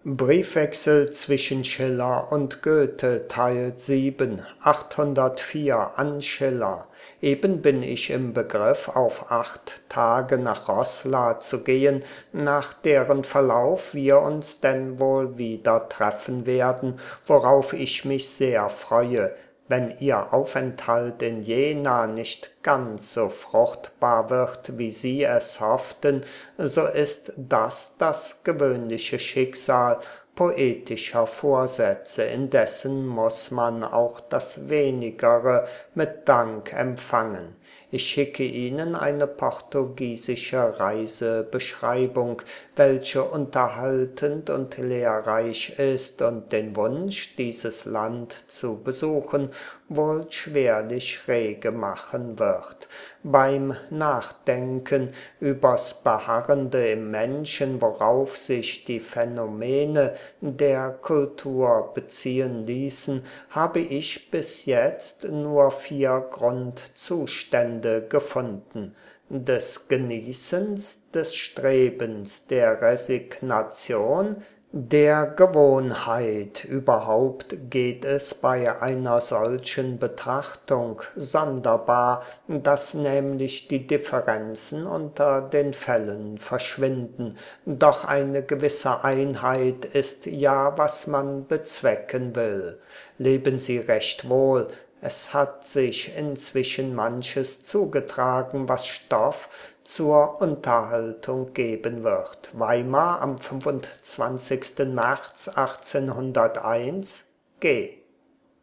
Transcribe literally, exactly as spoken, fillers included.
Briefwechsel zwischen Schiller und Goethe Teil sieben, achthundertvier an Schiller. Eben bin ich im Begriff, auf acht Tage nach Roßla zu gehen, nach deren Verlauf wir uns denn wohl wieder treffen werden, worauf ich mich sehr freue. Wenn Ihr Aufenthalt in Jena nicht ganz so fruchtbar wird, wie Sie es hofften, so ist das das gewöhnliche Schicksal poetischer Vorsätze, indessen muß man auch das Wenigere mit Dank empfangen. Ich schicke Ihnen eine portugiesische Reisebeschreibung, welche unterhaltend und lehrreich ist und den Wunsch, dieses Land zu besuchen, wohl schwerlich rege machen wird. Beim Nachdenken übers Beharrende im Menschen, worauf sich die Phänomene der Kultur beziehen ließen, habe ich bis jetzt nur vier Grundzustände gefunden: des Genießens, des Strebens, der Resignation, der Gewohnheit. Überhaupt geht es bei einer solchen Betrachtung sonderbar, dass nämlich die Differenzen unter den Fällen verschwinden. Doch eine gewisse Einheit ist ja, was man bezwecken will. Leben Sie recht wohl. Es hat sich inzwischen manches zugetragen, was Stoff zur Unterhaltung geben wird. Weimar am fünfundzwanzigsten März achtzehnhunderteins, G